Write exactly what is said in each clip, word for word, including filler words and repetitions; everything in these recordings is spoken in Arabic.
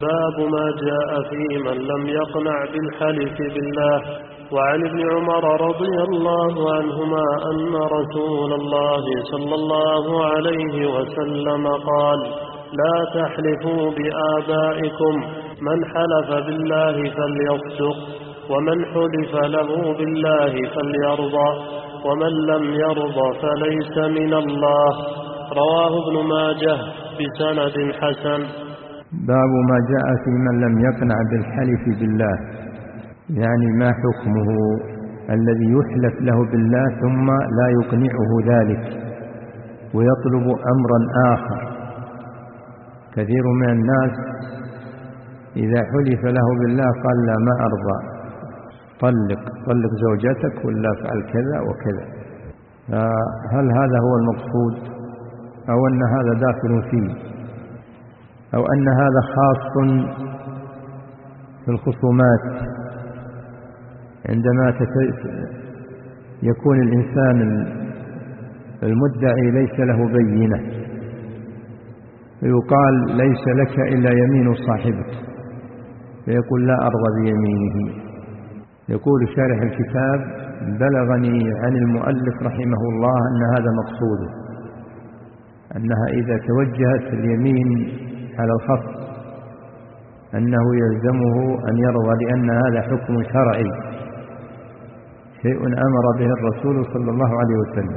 باب ما جاء في من لم يقنع بالحلف بالله. وعن ابن عمر رضي الله عنهما أن رسول الله صلى الله عليه وسلم قال: لا تحلفوا بآبائكم، من حلف بالله فليصدق، ومن حلف له بالله فليرضى، ومن لم يرضى فليس من الله. رواه ابن ماجه بسند حسن. باب ما جاء في من لم يقنع بالحلف بالله، يعني ما حكمه الذي يحلف له بالله ثم لا يقنعه ذلك ويطلب أمرا آخر. كثير من الناس إذا حلف له بالله قال: لا، ما أرضى، طلق طلق زوجتك ولا افعل كذا وكذا. هل هذا هو المقصود، أو أن هذا داخل فيه، أو أن هذا خاص في الخصومات عندما يكون الإنسان المدعي ليس له بينة، فيقال: ليس لك إلا يمين صاحبك، فيقول: لا أرضى بيمينه. يقول شارح الكتاب: بلغني عن المؤلف رحمه الله أن هذا مقصوده، أنها إذا توجهت اليمين على الخصم أنه يلزمه أن يرضى، لأن هذا حكم شرعي، شيء أمر به الرسول صلى الله عليه وسلم،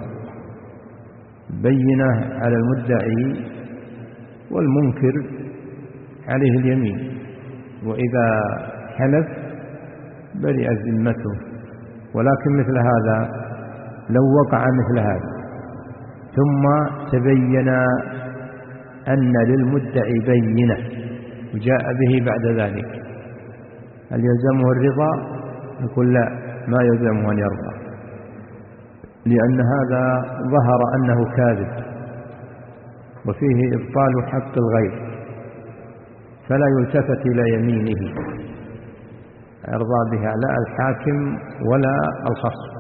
بينه على المدعي، والمنكر عليه اليمين، وإذا حلف برئت ذمته. ولكن مثل هذا لو وقع مثل هذا ثم تبين أن للمدعي بينة وجاء به بعد ذلك، هل يلزمه الرضا؟ يقول: لا، ما يلزمه أن يرضى، لأن هذا ظهر أنه كاذب وفيه إبطال حق الغير، فلا يلتفت إلى يمينه، يرضى بها لا الحاكم ولا الخصم.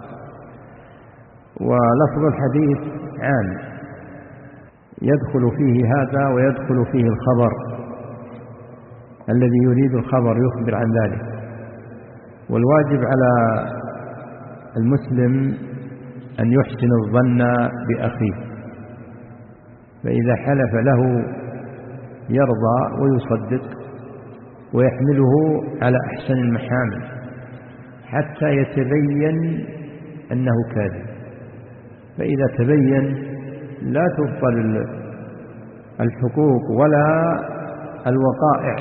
ولفظ الحديث عام، يدخل فيه هذا ويدخل فيه الخبر، الذي يريد الخبر يخبر عن ذلك. والواجب على المسلم أن يحسن الظن بأخيه، فإذا حلف له يرضى ويصدق ويحمله على أحسن المحامل حتى يتبين أنه كاذب. فإذا تبين لا تبطل الحقوق ولا الوقائع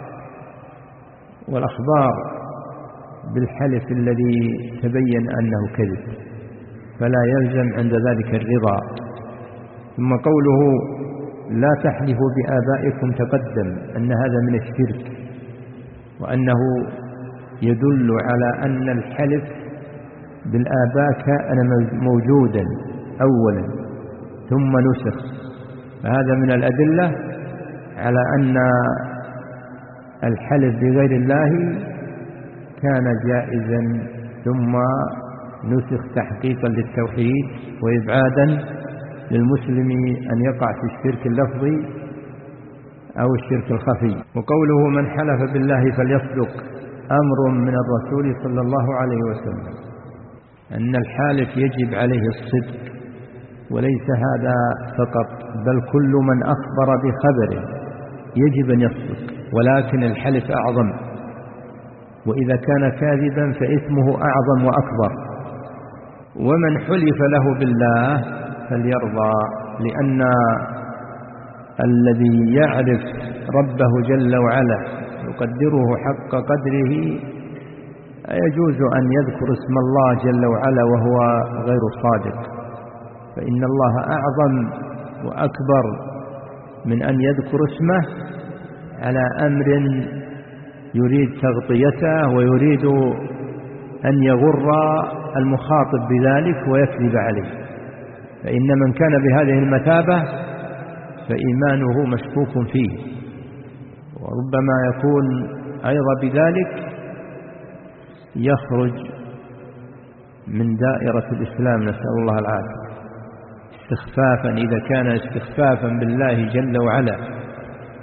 والأخبار بالحلف الذي تبين أنه كذب، فلا يلزم عند ذلك الرضا. ثم قوله: لا تحلفوا بآبائكم، تقدم أن هذا من الشرك، وأنه يدل على أن الحلف بالآباء كان موجودا أولا ثم نسخ، فهذا من الأدلة على أن الحلف بغير الله كان جائزا ثم نسخ تحقيقا للتوحيد وإبعادا للمسلم أن يقع في الشرك اللفظي أو الشرك الخفي. وقوله: من حلف بالله فليصدق، أمر من الرسول صلى الله عليه وسلم أن الحالف يجب عليه الصدق، وليس هذا فقط، بل كل من أخبر بخبره يجب أن يصدق، ولكن الحلف أعظم، وإذا كان كاذبا فإثمه أعظم وأكبر. ومن حلف له بالله فليرضى، لأن الذي يعرف ربه جل وعلا يقدره حق قدره يجوز أن يذكر اسم الله جل وعلا وهو غير صادق، فإن الله أعظم وأكبر من أن يذكر اسمه على أمر يريد تغطيته ويريد أن يغر المخاطب بذلك ويكذب عليه. فإن من كان بهذه المثابة فإيمانه مشكوك فيه، وربما يكون أيضا بذلك يخرج من دائرة الإسلام، نسأل الله العافية، استخفافا إذا كان استخفافا بالله جل وعلا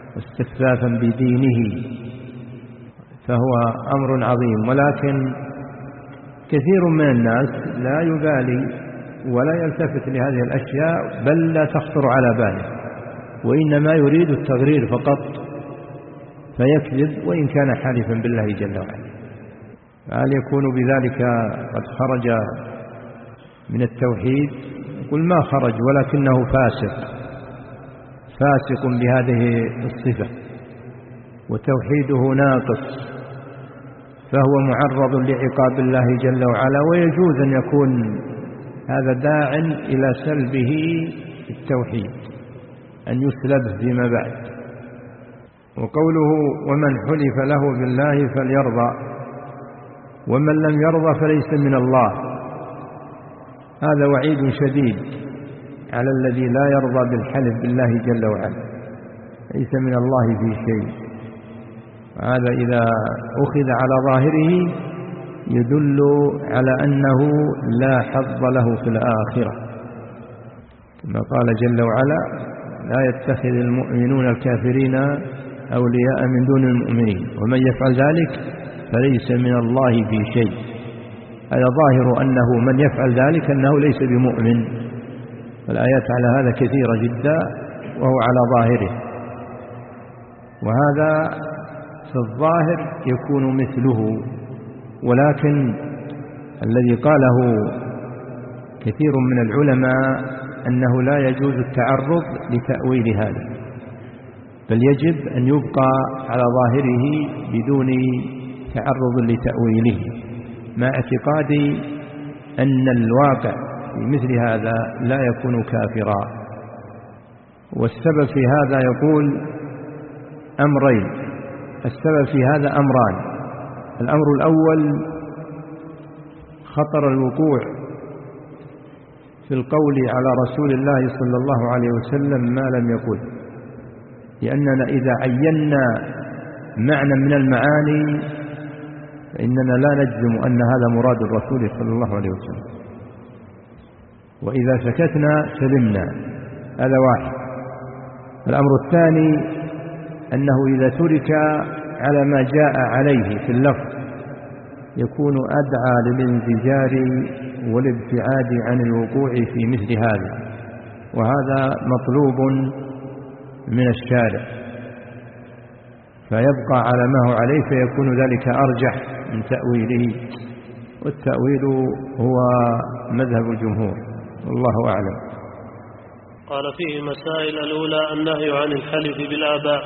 واستخفافا بدينه، فهو أمر عظيم. ولكن كثير من الناس لا يبالي ولا يلتفت لهذه الأشياء، بل لا تخطر على باله، وإنما يريد التغرير فقط، فيكذب وإن كان حالفا بالله جل وعلا. هل يكون بذلك قد خرج من التوحيد؟ يقول ما خرج، ولكنه فاسق فاسق بهذه الصفة، وتوحيده ناقص، فهو معرض لعقاب الله جل وعلا، ويجوز أن يكون هذا داع إلى سلبه التوحيد، أن يسلبه فيما بعد. وقوله ومن حلف له بالله فليرضى ومن لم يرضى فليس من الله، هذا وعيد شديد على الذي لا يرضى بالحلف بالله جل وعلا، ليس من الله في شيء. هذا إذا أخذ على ظاهره يدل على أنه لا حظ له في الآخرة، كما قال جل وعلا لا يتخذ المؤمنون الكافرين أولياء من دون المؤمنين ومن يفعل ذلك فليس من الله في شيء. هذا ظاهر أنه من يفعل ذلك أنه ليس بمؤمن، والآيات على هذا كثيرة جدا وهو على ظاهره، وهذا في الظاهر يكون مثله. ولكن الذي قاله كثير من العلماء أنه لا يجوز التعرض لتأويل هذا، بل يجب أن يبقى على ظاهره بدون تعرض لتأويله، مع اعتقادي أن الواقع في مثل هذا لا يكون كافرا. والسبب في هذا يقول أمرين، السبب في هذا أمران. الأمر الأول خطر الوقوع في القول على رسول الله صلى الله عليه وسلم ما لم يقل، لأننا إذا عينا معنى من المعاني فإننا لا نجزم أن هذا مراد الرسول صلى الله عليه وسلم، وإذا سكتنا سلمنا. هذا واحد. الأمر الثاني أنه إذا ترك على ما جاء عليه في اللفظ يكون أدعى للانزجار والابتعاد عن الوقوع في مثل هذا، وهذا مطلوب من الشارع، فيبقى على ما هو عليه، فيكون ذلك أرجح من تأويله، والتأويل هو مذهب الجمهور والله أعلم. قال فيه مسائل: الأولى النهي عن الحلف بالآباء.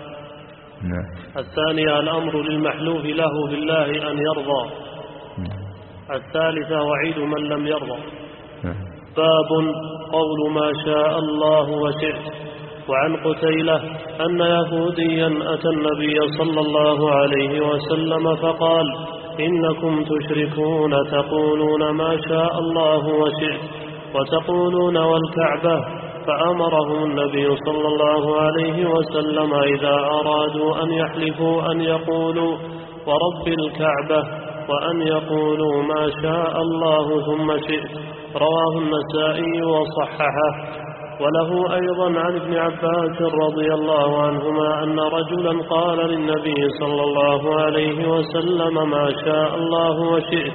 نعم. الثانية الأمر للمحلوف له بالله أن يرضى. نعم. الثالثة وعيد من لم يرضى. نعم. باب قول ما شاء الله وشئت. وعن قتيلة أن يهوديا أتى النبي صلى الله عليه وسلم فقال: إنكم تشركون تقولون ما شاء الله وشئت وتقولون والكعبة. فأمرهم النبي صلى الله عليه وسلم إذا أرادوا أن يحلفوا أن يقولوا ورب الكعبة، وأن يقولوا ما شاء الله ثم شئت. رواه النسائي وصححه. وله أيضا عن ابن عباس رضي الله عنهما أن رجلا قال للنبي صلى الله عليه وسلم: ما شاء الله وشئت.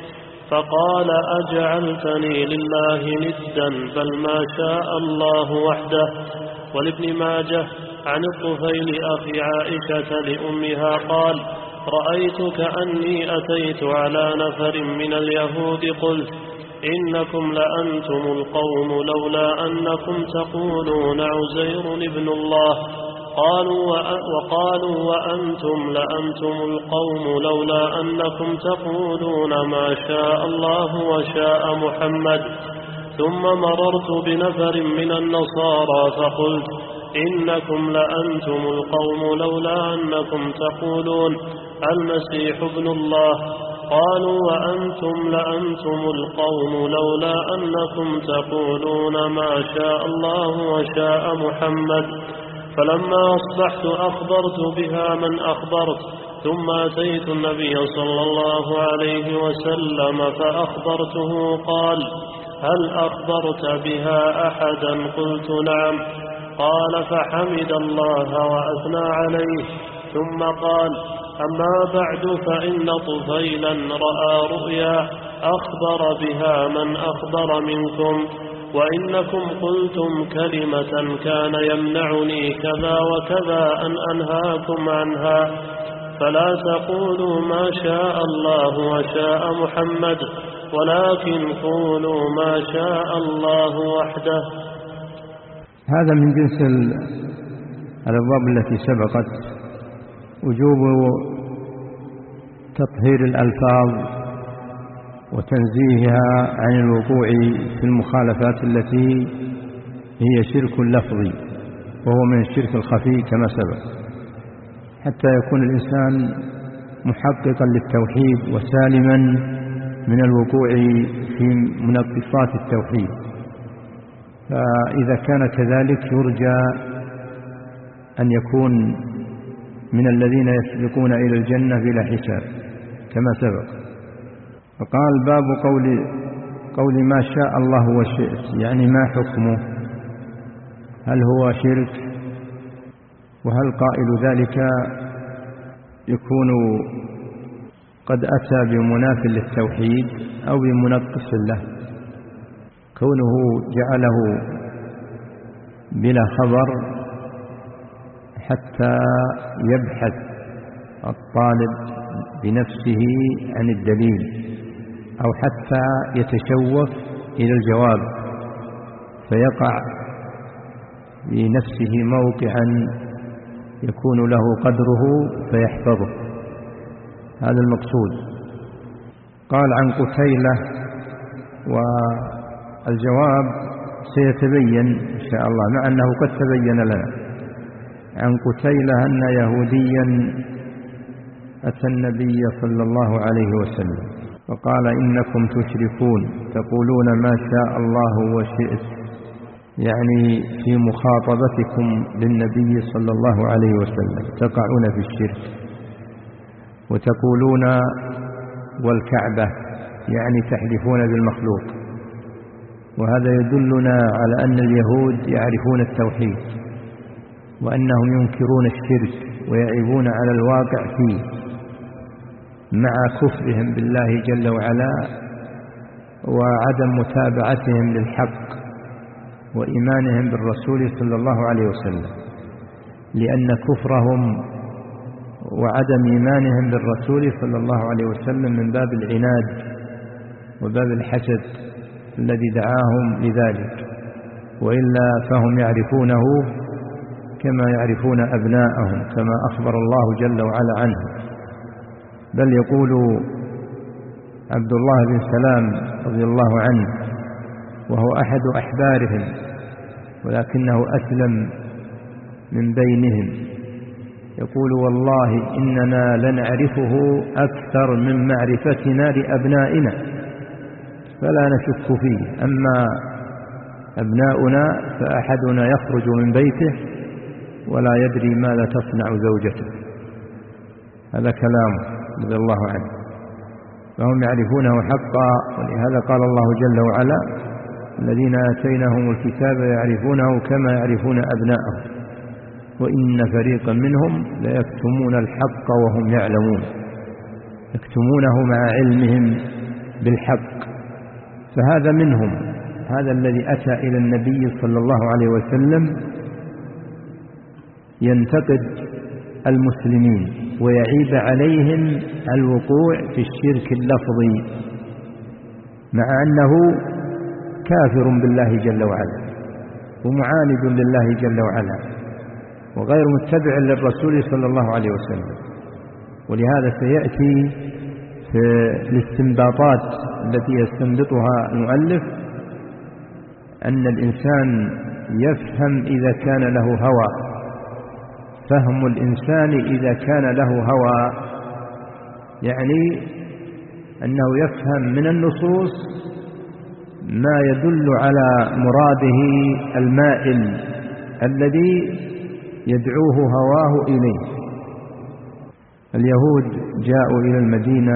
فقال: أجعلتني لله ندا، بل ما شاء الله وحده. ولابن ماجه عن الطفيل أخي عائشة لأمها قال: رأيت كأني أتيت على نفر من اليهود قلت: إنكم لأنتم القوم لولا أنكم تقولون عزير ابن الله. قالوا وقالوا وأنتم لأنتم القوم لولا أنكم تقولون ما شاء الله وشاء محمد. ثم مررت بنفر من النصارى فقلت: إنكم لأنتم القوم لولا أنكم تقولون المسيح ابن الله. قالوا وأنتم لأنتم القوم لولا أنكم تقولون ما شاء الله وشاء محمد. فلما أصبحت أخبرت بها من أخبرت، ثم أتيت النبي صلى الله عليه وسلم فأخبرته. قال: هل أخبرت بها أحدا؟ قلت: نعم. قال فحمد الله وأثنى عليه ثم قال أما بعد فإن طفيلا رأى رؤيا أخبر بها من أخبر منكم وإنكم قلتم كلمة كان يمنعني كذا وكذا أن أنهاكم عنها فلا تقولوا ما شاء الله وشاء محمد ولكن قولوا ما شاء الله وحده. هذا من جنس الأبواب التي سبقت، وجوب تطهير الألفاظ وتنزيهها عن الوقوع في المخالفات التي هي شرك لفظي وهو من الشرك الخفي كما سبق، حتى يكون الإنسان محققا للتوحيد وسالما من الوقوع في منقصات التوحيد. فإذا كان كذلك يرجى أن يكون من الذين يسبقون إلى الجنة بلا حساب كما سبق. فقال باب قول قول ما شاء الله وشئت، يعني ما حكمه؟ هل هو شرك؟ وهل قائل ذلك يكون قد أتى بمناف للتوحيد أو بمنقص له؟ كونه جعله بلا خبر حتى يبحث الطالب بنفسه عن الدليل، أو حتى يتشوف إلى الجواب فيقع لنفسه موقعا يكون له قدره فيحفظه، هذا المقصود. قال عن قتيلة، والجواب سيتبين إن شاء الله مع أنه قد تبين لنا. عن قتيلة أن يهوديا أتى النبي صلى الله عليه وسلم فقال إنكم تشركون تقولون ما شاء الله وشئت، يعني في مخاطبتكم للنبي صلى الله عليه وسلم تقعون في الشرك، وتقولون والكعبة، يعني تحلفون بالمخلوق. وهذا يدلنا على أن اليهود يعرفون التوحيد وأنهم ينكرون الشرك ويعيبون على الواقع فيه مع كفرهم بالله جل وعلا وعدم متابعتهم للحق وإيمانهم بالرسول صلى الله عليه وسلم، لأن كفرهم وعدم إيمانهم بالرسول صلى الله عليه وسلم من باب العناد وباب الحسد الذي دعاهم لذلك، وإلا فهم يعرفونه كما يعرفون أبناءهم كما أخبر الله جل وعلا عنه. بل يقول عبد الله بن سلام رضي الله عنه وهو أحد أحبارهم ولكنه أسلم من بينهم، يقول والله إننا لنعرفه أكثر من معرفتنا لأبنائنا فلا نشك فيه، أما أبناؤنا فأحدنا يخرج من بيته ولا يدري ماذا تصنع زوجته. هذا كلام رضي الله عنه، فهم يعرفونه حقا. ولهذا قال الله جل وعلا الذين آتيناهم الكتاب يعرفونه كما يعرفون أبناءهم وإن فريقا منهم ليكتمون الحق وهم يعلمون، يكتمونه مع علمهم بالحق. فهذا منهم، هذا الذي أتى إلى النبي صلى الله عليه وسلم ينتقد المسلمين ويعيب عليهم الوقوع في الشرك اللفظي مع أنه كافر بالله جل وعلا ومعاند لله جل وعلا وغير متبع للرسول صلى الله عليه وسلم. ولهذا سيأتي في الاستنباطات التي يستنبطها المؤلف أن الإنسان يفهم إذا كان له هوى، فهم الإنسان إذا كان له هوى يعني أنه يفهم من النصوص ما يدل على مراده المائل الذي يدعوه هواه إليه. اليهود جاءوا إلى المدينة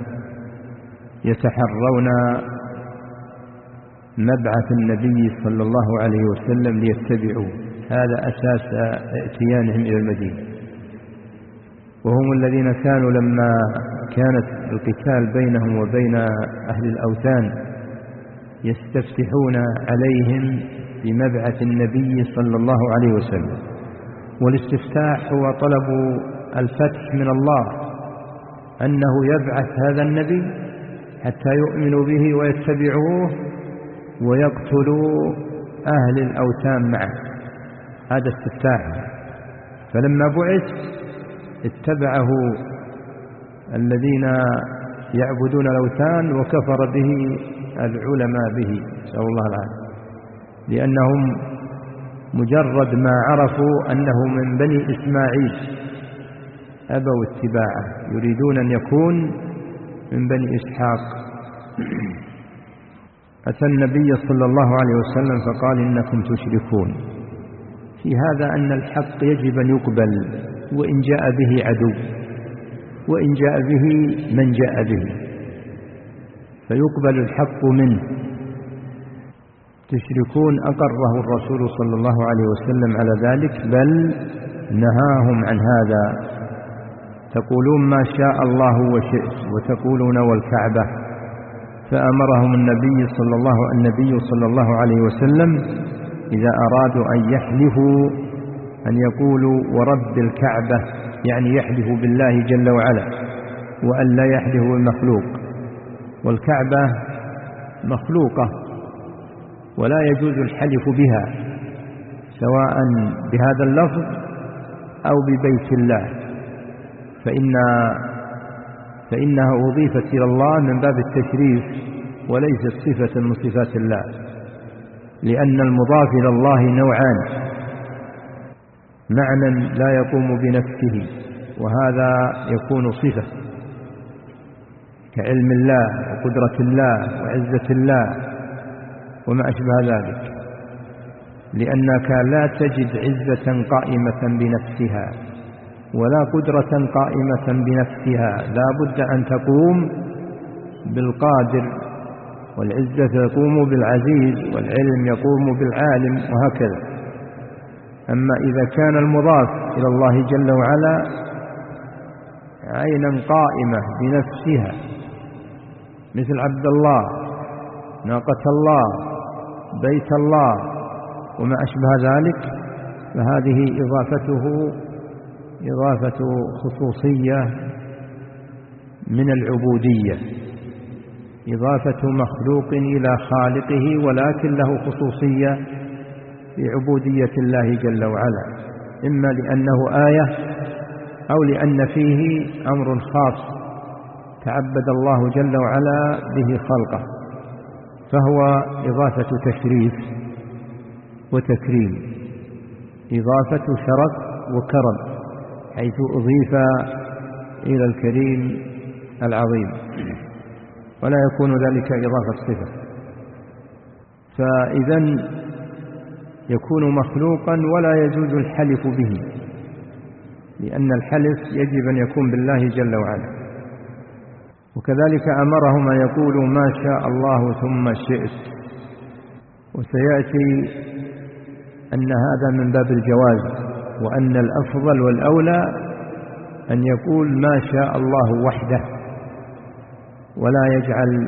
يتحرون مبعث النبي صلى الله عليه وسلم ليتبعوه، هذا أساس اتيانهم إلى المدينة. وهم الذين كانوا لما كانت القتال بينهم وبين أهل الأوثان يستفتحون عليهم بمبعث النبي صلى الله عليه وسلم. والاستفتاح هو طلب الفتح من الله، أنه يبعث هذا النبي حتى يؤمنوا به ويتبعوه ويقتلوا أهل الأوثان معه. هذا استفتاح. فلما بعث اتبعه الذين يعبدون الأوثان وكفر به العلماء به، نسأل الله العافية، لأنهم مجرد ما عرفوا أنه من بني إسماعيل أبوا اتباعه، يريدون أن يكون من بني إسحاق. أتى النبي صلى الله عليه وسلم فقال إنكم تشركون. في هذا أن الحق يجب أن يقبل وإن جاء به عدو، وإن جاء به من جاء به، فيقبل الحق منه. تشركون أقره الرسول صلى الله عليه وسلم على ذلك، بل نهاهم عن هذا. تقولون ما شاء الله وشئت، وتقولون والكعبة. فأمرهم النبي صلى الله النبي صلى الله عليه وسلم إذا أرادوا أن يحلفوا أن يقولوا ورب الكعبة، يعني يحلفوا بالله جل وعلا، وأن لا يحلفوا بالمخلوق. والكعبة مخلوقة ولا يجوز الحلف بها، سواء بهذا اللفظ أو ببيت الله، فإن فإنها أضيفت إلى الله من باب التشريف وليست صفة من صفات الله، لأن المضاف إلى الله نوعان: معنى لا يقوم بنفسه، وهذا يكون صفة كعلم الله وقدرة الله وعزة الله وما أشبه ذلك، لأنك لا تجد عزة قائمة بنفسها ولا قدرة قائمة بنفسها، لا بد أن تقوم بالقادر، والعزة تقوم بالعزيز، والعلم يقوم بالعالم، وهكذا. أما إذا كان المضاف إلى الله جل وعلا عينا قائمة بنفسها مثل عبد الله، ناقة الله، بيت الله وما أشبه ذلك، فهذه إضافته إضافة خصوصية من العبودية، إضافة مخلوق إلى خالقه، ولكن له خصوصية في عبودية الله جل وعلا، إما لأنه آية أو لأن فيه أمر خاص تعبد الله جل وعلا به خلقه، فهو إضافة تشريف وتكريم، إضافة شرف وكرم، حيث أضيف إلى الكريم العظيم، ولا يكون ذلك إضافة صفة. فإذن يكون مخلوقا ولا يجوز الحلف به، لأن الحلف يجب أن يكون بالله جل وعلا. وكذلك أمرهم أن يقولوا ما شاء الله ثم شئت، وسيأتي أن هذا من باب الجواز، وأن الأفضل والأولى أن يقول ما شاء الله وحده، ولا يجعل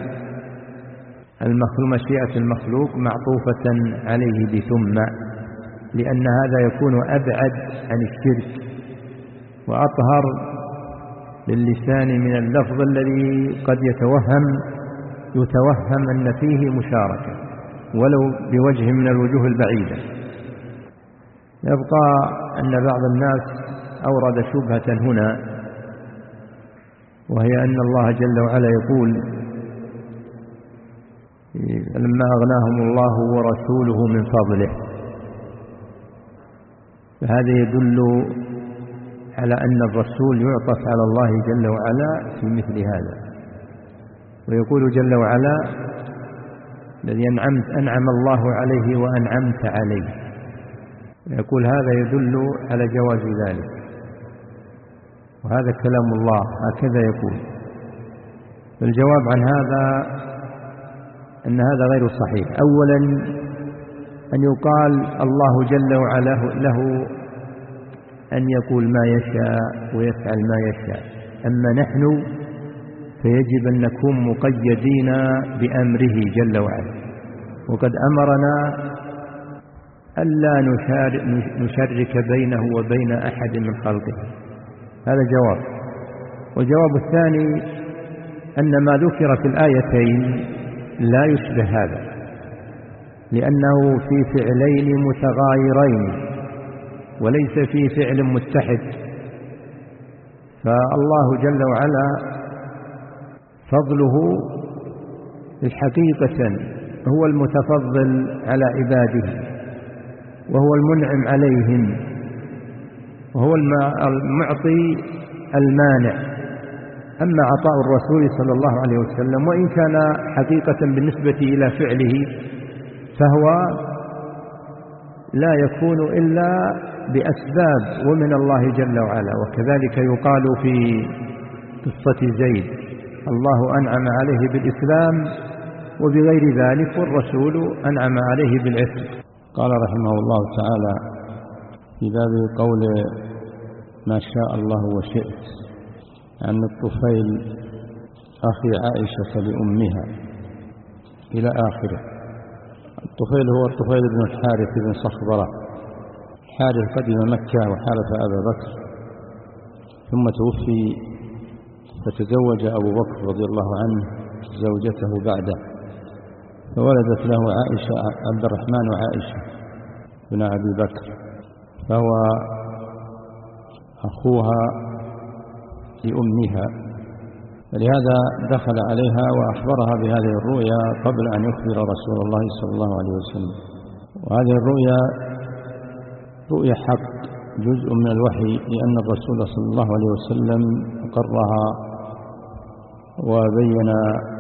مشيئة المخلوق معطوفة عليه بثم، لأن هذا يكون أبعد عن الشرك وأطهر للسان من اللفظ الذي قد يتوهم يتوهم أن فيه مشاركة ولو بوجه من الوجوه البعيدة. يبقى أن بعض الناس أورد شبهة هنا، وهي أن الله جل وعلا يقول لما أغناهم الله ورسوله من فضله، فهذا يدل على أن الرسول يعطف على الله جل وعلا في مثل هذا. ويقول جل وعلا الذي أنعمت أنعم الله عليه وأنعمت عليه، يقول هذا يدل على جواز ذلك، وهذا كلام الله هكذا يقول. الجواب عن هذا أن هذا غير صحيح. أولا أن يقال الله جل وعلا له أن يقول ما يشاء ويفعل ما يشاء، أما نحن فيجب أن نكون مقيدين بأمره جل وعلا، وقد أمرنا ألا نشرك بينه وبين أحد من خلقه. هذا جواب. والجواب الثاني أن ما ذكر في الآيتين لا يشبه هذا، لأنه في فعلين متغايرين وليس في فعل متحد. فالله جل وعلا فضله الحقيقة هو المتفضل على عباده، وهو المنعم عليهم، وهو المعطي المانع. أما عطاء الرسول صلى الله عليه وسلم وإن كان حقيقة بالنسبة إلى فعله فهو لا يكون إلا بأسباب ومن الله جل وعلا. وكذلك يقال في قصة زيد: الله أنعم عليه بالإسلام وبغير ذلك، والرسول أنعم عليه بالعتق. قال رحمه الله تعالى في باب قول ما شاء الله وشئت عن الطفيل أخي عائشة لأمها إلى آخره. الطفيل هو الطفيل بن الحارث بن صخبرة. الحارث قدم مكة وحالف أبا بكر، ثم توفي فتزوج أبو بكر رضي الله عنه زوجته بعده، فولدت له عائشة عبد الرحمن وعائشة بن أبي بكر، فهو أخوها لأمها، فلهذا دخل عليها وأخبرها بهذه الرؤيا قبل أن يخبر رسول الله صلى الله عليه وسلم. وهذه الرؤيا رؤيا حق، جزء من الوحي، لأن الرسول صلى الله عليه وسلم أقرها وبين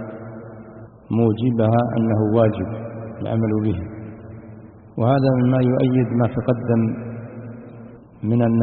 موجبها أنه واجب العمل به. وهذا مما يؤيد ما تقدم من أن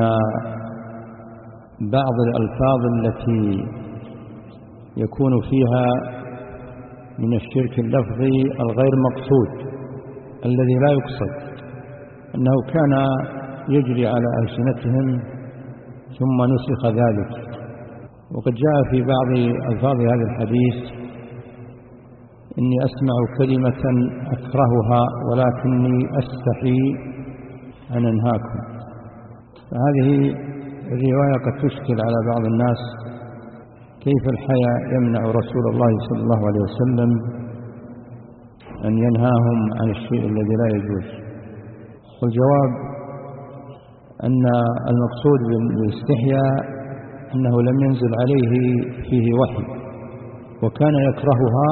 بعض الألفاظ التي يكون فيها من الشرك اللفظي الغير مقصود الذي لا يقصد، أنه كان يجري على ألسنتهم ثم نسخ ذلك. وقد جاء في بعض ألفاظ هذا الحديث: إني أسمع كلمة أكرهها ولكني أستحي أن أنهاكم. فهذه الرواية قد تشكل على بعض الناس، كيف الحياء يمنع رسول الله صلى الله عليه وسلم أن ينهاهم عن الشيء الذي لا يجوز؟ والجواب أن المقصود بالاستحياء أنه لم ينزل عليه فيه وحي، وكان يكرهها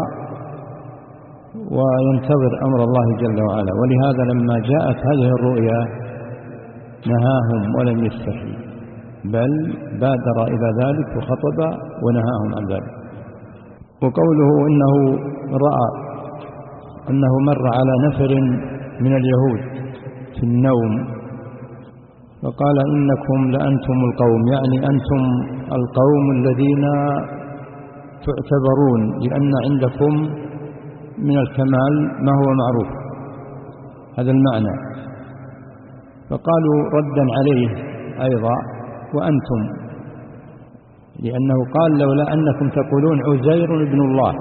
وينتظر أمر الله جل وعلا، ولهذا لما جاءت هذه الرؤيا نهاهم ولم يستحي، بل بادر إلى ذلك وخطب ونهاهم عن ذلك. وقوله إنه رأى أنه مر على نفر من اليهود في النوم فقال: إنكم لأنتم القوم، يعني أنتم القوم الذين تعتبرون، لأن عندكم من الكمال ما هو معروف. هذا المعنى. فقالوا ردا عليه أيضا: وأنتم، لأنه قال: لولا أنكم تقولون عزير ابن الله.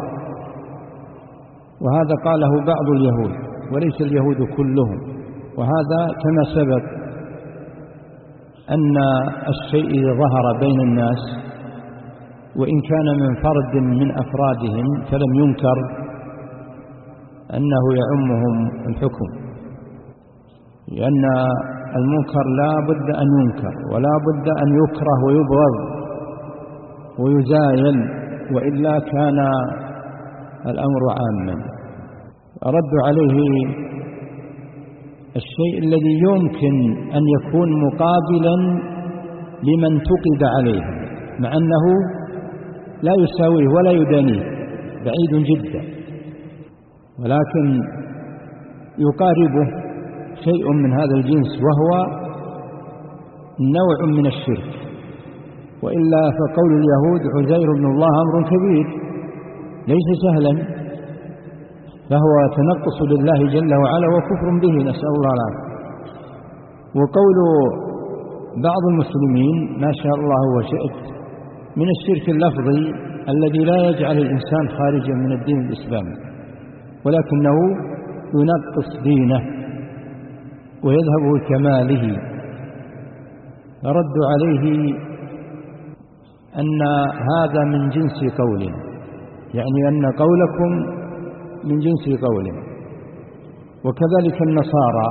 وهذا قاله بعض اليهود وليس اليهود كلهم. وهذا كما سبق أن الشيء إذا ظهر بين الناس وإن كان من فرد من أفرادهم فلم ينكر أنه يعمهم الحكم، لأن المنكر لا بد أن ينكر ولا بد أن يكره ويبغض ويزايل، وإلا كان الأمر عاما. أرد عليه الشيء الذي يمكن أن يكون مقابلا لمن تقد عليه، مع أنه لا يساويه ولا يدانيه، بعيد جدا، ولكن يقاربه شيء من هذا الجنس، وهو نوع من الشرك. وإلا فقول اليهود عزير بن الله أمر كبير ليس سهلا، فهو تنقص لله جل وعلا وكفر به، نسأل الله العافية. وقول بعض المسلمين ما شاء الله وشئت من الشرك اللفظي الذي لا يجعل الإنسان خارجا من الدين الإسلامي، ولكنه ينقص دينه ويذهب بكماله. فرد عليه أن هذا من جنس قولنا، يعني أن قولكم من جنس قوله. وكذلك النصارى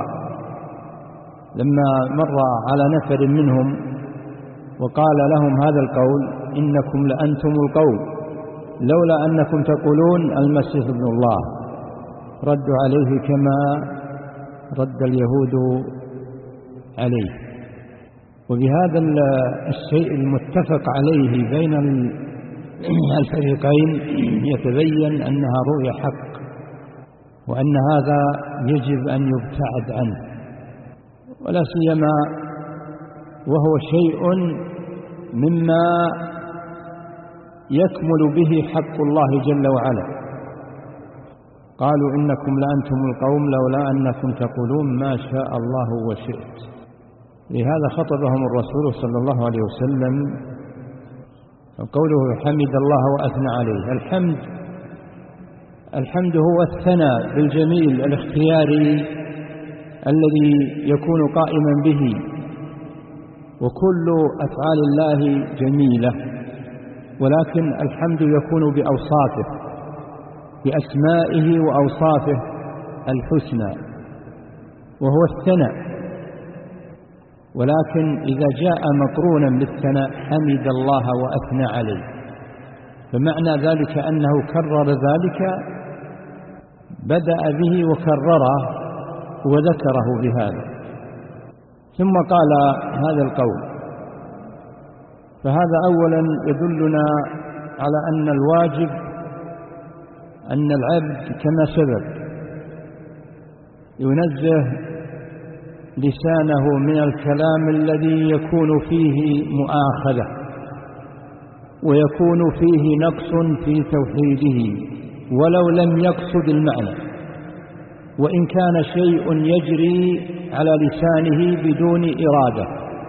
لما مر على نفر منهم وقال لهم هذا القول إنكم لأنتم القوم لولا أنكم تقولون المسيح ابن الله، ردوا عليه كما رد اليهود عليه. وبهذا الشيء المتفق عليه بين الفريقين يتبين أنها رؤية حق، وأن هذا يجب أن يبتعد عنه، ولا سيما وهو شيء مما يكمل به حق الله جل وعلا. قالوا إنكم لأنتم القوم لولا أنكم تقولون ما شاء الله وشئت. لهذا خطبهم الرسول صلى الله عليه وسلم قوله حمد الله وأثنى عليه. الحمد الحمد هو الثناء بالجميل الاختياري الذي يكون قائما به، وكل أفعال الله جميلة، ولكن الحمد يكون بأوصافه، بأسمائه وأوصافه الحسنى، وهو الثناء. ولكن إذا جاء مقرونا بالثناء حمد الله وأثنى عليه، فمعنى ذلك أنه كرر ذلك، بدأ به وكرره وذكره بهذا، ثم قال هذا القول. فهذا أولا يدلنا على أن الواجب أن العبد كما سبق ينزه لسانه من الكلام الذي يكون فيه مؤاخذة ويكون فيه نقص في توحيده ولو لم يقصد المعنى، وإن كان شيء يجري على لسانه بدون إرادة.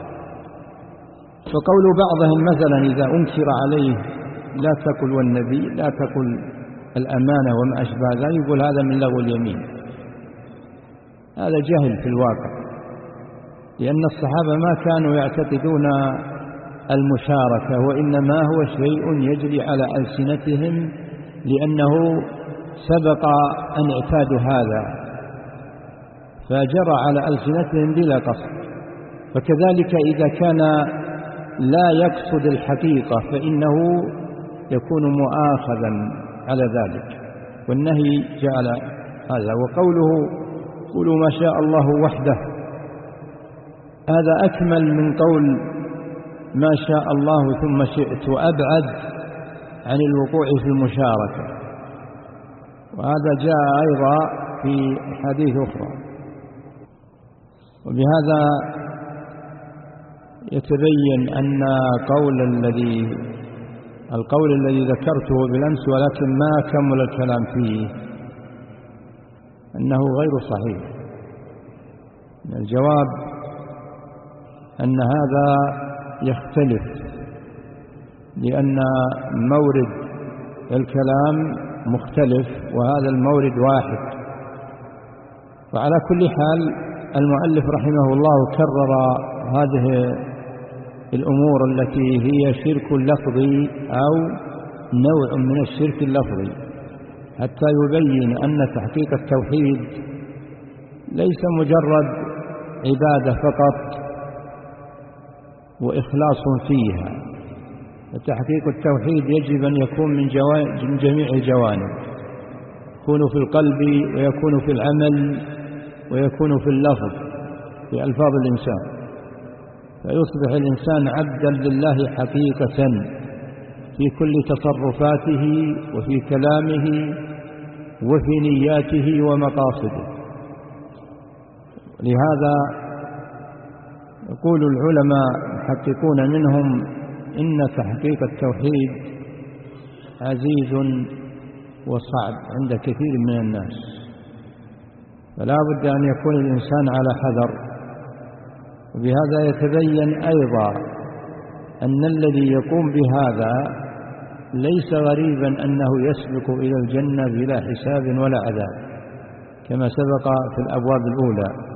فقول بعضهم مثلا إذا أنكر عليه لا تقل والنبي لا تقل الأمانة وما أشبه ذلك، يقول هذا من لغو اليمين. هذا جهل في الواقع، لأن الصحابة ما كانوا يعتقدون المشاركة، وإنما هو شيء يجري على ألسنتهم لأنه سبق أن اعتادوا هذا فجرى على ألسنتهم بلا قصد. فكذلك إذا كان لا يقصد الحقيقة فإنه يكون مؤاخذا على ذلك، والنهي جعل هذا. وقوله قولوا ما شاء الله وحده، هذا أكمل من قول ما شاء الله ثم شئت، وأبعد عن الوقوع في المشاركة. وهذا جاء أيضا في حديث أخرى. وبهذا يتبين أن قول الذي القول الذي ذكرته بالأمس ولكن ما كمل الكلام فيه أنه غير صحيح. الجواب أن هذا يختلف، لأن مورد الكلام مختلف وهذا المورد واحد. وعلى كل حال المؤلف رحمه الله كرر هذه الأمور التي هي شرك لفظي أو نوع من الشرك اللفظي حتى يبين أن تحقيق التوحيد ليس مجرد عبادة فقط وإخلاص فيها. وتحقيق التوحيد يجب أن يكون من, من جميع الجوانب، يكون في القلب ويكون في العمل ويكون في اللفظ في ألفاظ الإنسان، فيصبح الإنسان عبدا لله حقيقة في كل تصرفاته وفي كلامه وفي نياته ومقاصده. لهذا يقول العلماء المحققون منهم إن تحقيق التوحيد عزيز وصعب عند كثير من الناس، فلا بد أن يكون الإنسان على حذر. وبهذا يتبين أيضا أن الذي يقوم بهذا ليس غريبا أنه يسبق إلى الجنة بلا حساب ولا عذاب كما سبق في الأبواب الأولى.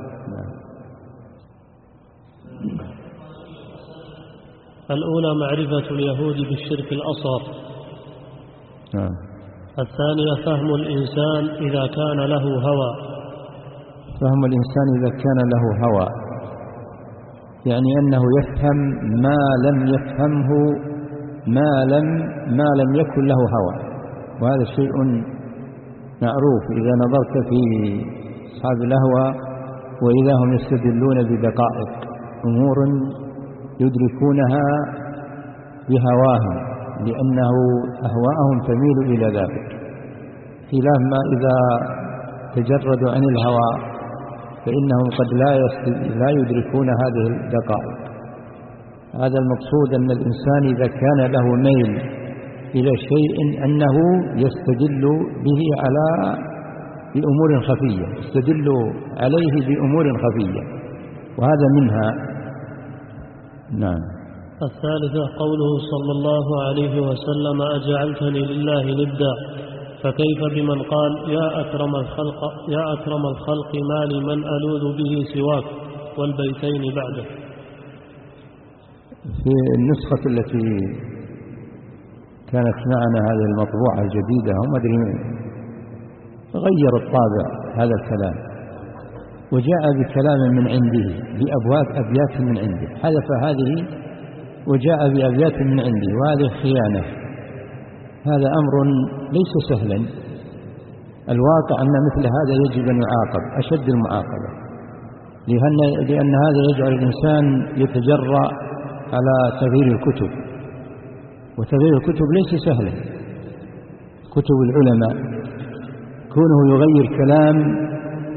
الأولى معرفة اليهود بالشرك الأصغر. نعم. الثانية فهم الإنسان إذا كان له هوى. فهم الإنسان إذا كان له هوى يعني أنه يفهم ما لم يفهمه ما لم ما لم يكن له هوى، وهذا شيء معروف إذا نظرت في أصحاب الهوى وإذا هم يستدلون بدقائق أمور يدركونها بهواهم لأنه أهواءهم تميل إلى ذلك، خلاف ما إذا تجردوا عن الهوى فإنهم قد لا لا يدركون هذه الدقائق. هذا المقصود أن الإنسان إذا كان له ميل إلى شيء أنه يستدل به على بأمور خفية، يستدل عليه بأمور خفية، وهذا منها. نعم. الثالثة قوله صلى الله عليه وسلم أجعلتني لله ندا، فكيف بمن قال يا أكرم الخلق يا أكرم الخلق ما لي من ألوذ به سواك والبيتين بعده. في النسخة التي كانت معنا هذه المطبوعة الجديدة هم أدري غير الطابع هذا الكلام وجاء بكلام من عنده بأبواب أبيات من عنده، حذف هذه وجاء بأبيات من عنده، وهذه خيانة. هذا أمر ليس سهلا، الواقع أن مثل هذا يجب أن يعاقب أشد المعاقبة، لأن, لأن هذا يجعل الإنسان يتجرأ على تغيير الكتب، وتغيير الكتب ليس سهلا. كتب العلماء كونه يغير كلام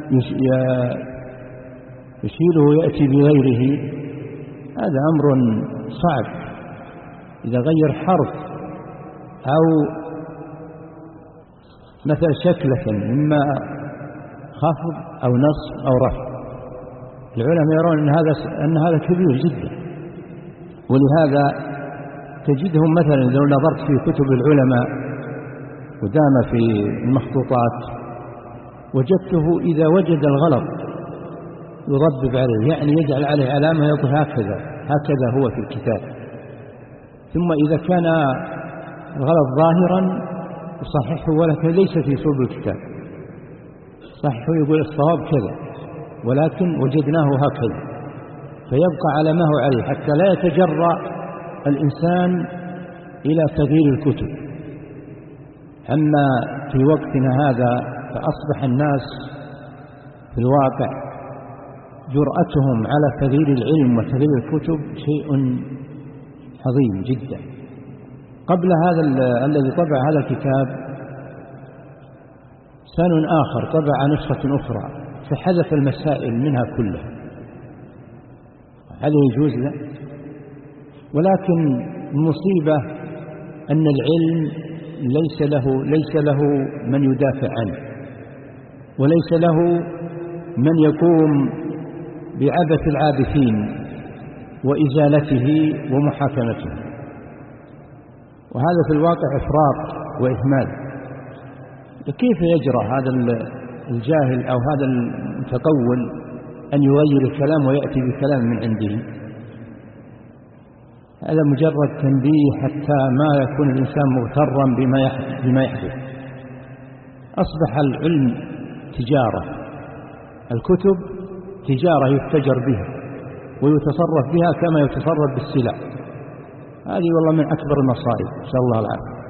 يشيله ويأتي بغيره هذا أمر صعب. إذا غير حرف أو مثل شكلة إما خفض أو نصب أو رفع، العلماء يرون أن هذا أن هذا كبير جدا، ولهذا تجدهم مثلا لو نظرت في كتب العلماء ودام في المخطوطات وجدته إذا وجد الغلط يضبب عليه، يعني يجعل عليه علامة يقول هكذا هكذا هو في الكتاب، ثم إذا كان الغلط ظاهرا يصححه ولكن ليس في صلب الكتاب، صححه يقول الصواب كذا ولكن وجدناه هكذا، فيبقى على ما هو عليه حتى لا يتجرأ الإنسان إلى تغيير الكتب. أما في وقتنا هذا فأصبح الناس في الواقع جرأتهم على تغيير العلم وتغيير الكتب شيء عظيم جدا. قبل هذا الذي طبع هذا الكتاب سن آخر طبع نسخة أخرى فحذف المسائل منها كلها، هذا يجوز له، ولكن المصيبة أن العلم ليس له ليس له من يدافع عنه، وليس له من يقوم بعبث العابثين وإزالته ومحاكمته، وهذا في الواقع إفراط وإهمال. كيف يجرى هذا الجاهل أو هذا المتقول أن يغير الكلام ويأتي بكلام من عنده؟ هذا مجرد تنبيه حتى ما يكون الإنسان مغترا بما يحدث. أصبح العلم تجارة، الكتب تجارة يتجر بها ويتصرف بها كما يتصرف بالسلع، هذه والله من أكبر المصائب، إن شاء الله العافية.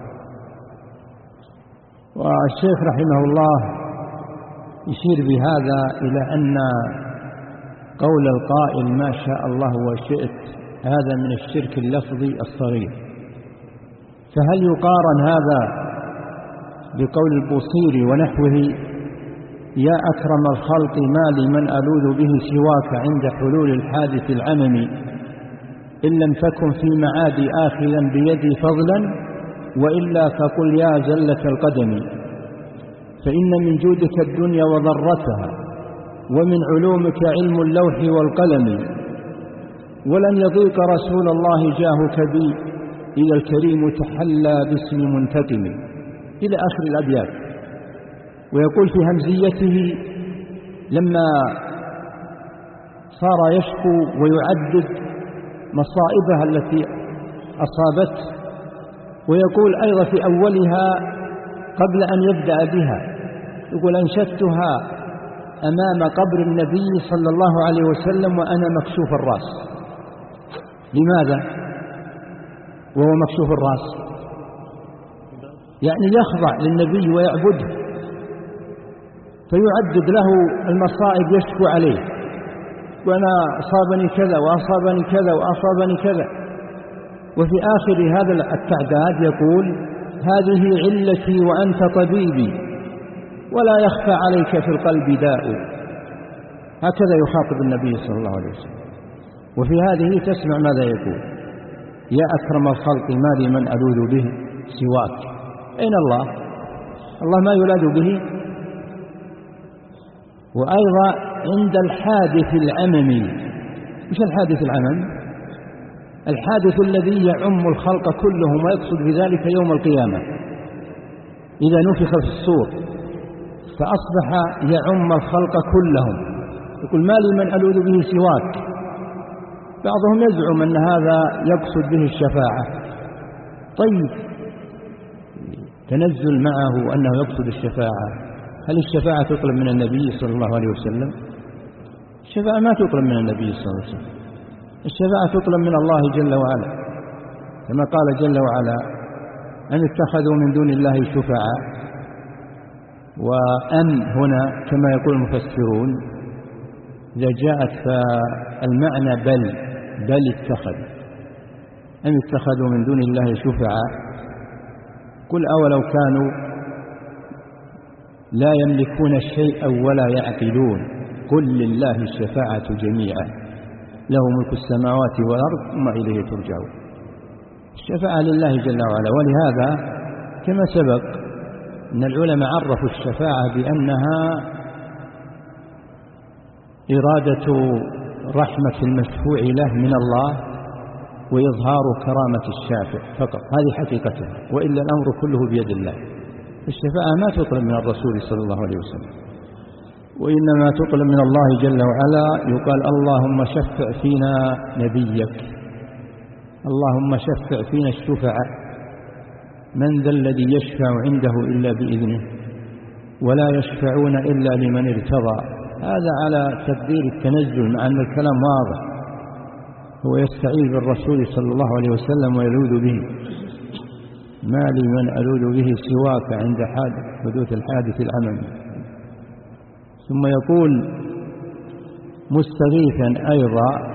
والشيخ رحمه الله يشير بهذا إلى أن قول القائل ما شاء الله وشئت هذا من الشرك اللفظي الصغير، فهل يقارن هذا بقول البوصيري ونحوه يا أكرم الخلق ما لي من ألوذ به سواك عند حلول الحادث العممي إن لم تكن في معادي آخذا بيدي فضلا وإلا فقل يا زلة القدم؟ فإن من جودك الدنيا وضرتها، ومن علومك علم اللوح والقلم، ولن يضيق رسول الله جاهك بي إذا الكريم تحلى باسم منتقم، إلى آخر الأبيات. ويقول في همزيته لما صار يشكو ويعدد مصائبها التي أصابته، ويقول أيضا في أولها قبل أن يبدأ بها، يقول أنشدتها أمام قبر النبي صلى الله عليه وسلم وأنا مكشوف الرأس. لماذا وهو مكشوف الرأس؟ يعني يخضع للنبي ويعبده، فيعدد له المصائب يشكو عليه، وأنا أصابني كذا وأصابني كذا وأصابني كذا. وفي آخر هذا التعداد يقول هذه علتي وأنت طبيبي ولا يخفى عليك في القلب داء. هكذا يخاطب النبي صلى الله عليه وسلم. وفي هذه تسمع ماذا يقول: يا أكرم الخلق ما لي من ألوذ به سواك. أين الله؟ الله ما يلاذ به. وأيضا عند الحادث العممي. مش الحادث العمم؟ الحادث الذي يعم الخلق كلهم، ويقصد بذلك يوم القيامة إذا نفخ في الصور فأصبح يعم الخلق كلهم. يقول ما لي من ألوذ به سواك. بعضهم يزعم أن هذا يقصد به الشفاعة. طيب تنزل معه أنه يقصد الشفاعة، هل الشفاعة تطلب من النبي صلى الله عليه وسلم؟ الشفاعة ما تطلب من النبي صلى الله عليه وسلم، الشفاعة تطلب من الله جل وعلا، كما قال جل وعلا: أن اتخذوا من دون الله شفعاء. وأن هنا كما يقول المفسرون إذا جاءت فالمعنى بل بل اتخذوا، أن اتخذوا من دون الله شفعاء. قل أولو كانوا لا يملكون شيئا ولا يعقلون قل لله الشفاعة جميعا له ملك السماوات والأرض ثم إليه ترجعون. الشفاعة لله جل وعلا. ولهذا كما سبق أن العلماء عرفوا الشفاعة بأنها إرادة رحمة المشفوع له من الله وإظهار كرامة الشافع فقط، هذه حقيقتها، وإلا الأمر كله بيد الله. الشفاعة ما تطلب من الرسول صلى الله عليه وسلم، وإنما تطلب من الله جل وعلا. يقال اللهم شفع فينا نبيك، اللهم شفع فينا الشفعاء، من ذا الذي يشفع عنده إلا بإذنه ولا يشفعون إلا لمن ارتضى. هذا على تقدير التنزل، مع أن الكلام واضح، هو يستعيذ بالرسول صلى الله عليه وسلم ويلوذ به. ما لي من ألوذ به سواك عند حدوث الحادث العممي. ثم يقول مستغيثا أيضا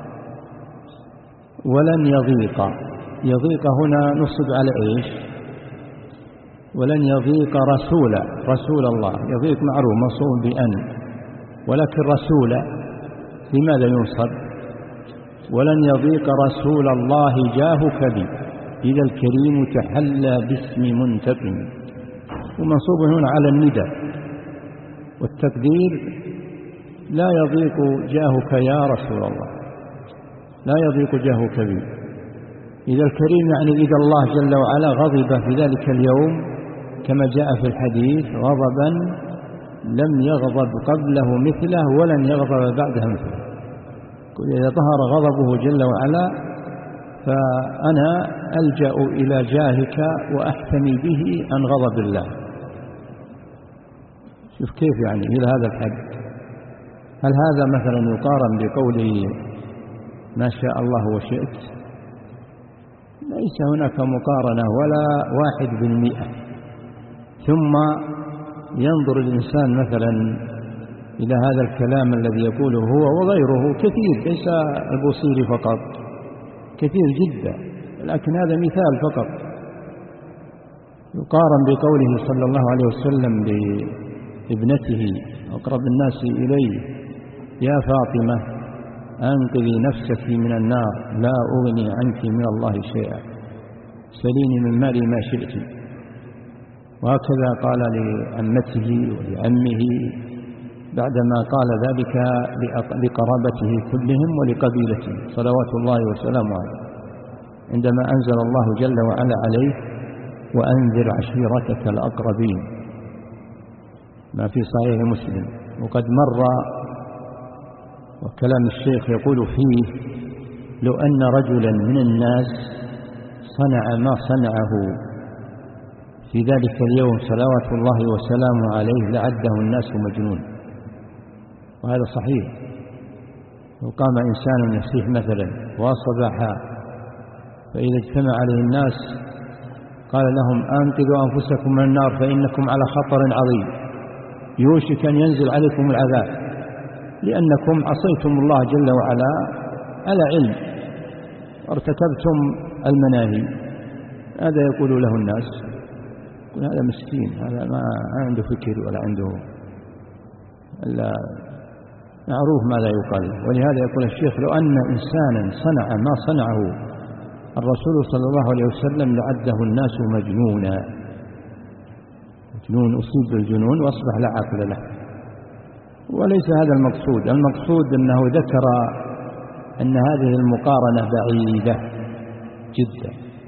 ولن يضيق. يضيق هنا نصب على إيش؟ ولن يضيق رسول رسول الله. يضيق معروف مصوب بأن، ولكن رسول لماذا ينصب؟ ولن يضيق رسول الله جاهك بي إذا الكريم تحلى باسم منتقم. ومنصوب هنا على الندى، والتقدير لا يضيق جاهك يا رسول الله، لا يضيق جاهك بي إذا الكريم، يعني إذا الله جل وعلا غضب في ذلك اليوم كما جاء في الحديث غضبا لم يغضب قبله مثله ولن يغضب بعده مثله. إذا ظهر غضبه جل وعلا فأنا ألجأ إلى جاهك وأحتمي به عن غضب الله. شوف كيف يعني إلى هذا الحد. هل هذا مثلا يقارن بقوله ما شاء الله وشئت؟ ليس هناك مقارنة ولا واحد بالمئة. ثم ينظر الإنسان مثلا إلى هذا الكلام الذي يقوله هو وغيره كثير، ليس البوصيري فقط، كثير جدا، لكن هذا مثال فقط. يقارن بقوله صلى الله عليه وسلم لابنته أقرب الناس إليه: يا فاطمة أنقذي نفسك من النار لا أغني عنك من الله شيئا، سليني من مالي ما شئت. وهكذا قال لعمته ولعمه بعدما قال ذلك لقرابته كلهم ولقبيلته صلوات الله وسلامه عليه، عندما أنزل الله جل وعلا عليه: وأنذر عشيرتك الأقربين، ما في صحيح مسلم. وقد مر وكلام الشيخ يقول فيه: لو أن رجلا من الناس صنع ما صنعه في ذلك اليوم صلوات الله وسلامه عليه لعده الناس مجنون. وهذا صحيح. لو قام إنسان يصيح مثلا وصباحا فإذا اجتمع عليه الناس قال لهم: أنقذوا أنفسكم من النار فإنكم على خطر عظيم، يوشك أن ينزل عليكم العذاب لأنكم عصيتم الله جل وعلا على علم وارتكبتم المناهي. هذا يقول له الناس: هذا مسكين، هذا ما عنده فكر ولا عنده إلا معروف ماذا يقال. ولهذا يقول الشيخ: لو أن إنسانا صنع ما صنعه الرسول صلى الله عليه وسلم لعده الناس مجنونا، مجنون أصيب بالجنون وأصبح لا عقل له. وليس هذا المقصود. المقصود أنه ذكر أن هذه المقارنة بعيدة جدا،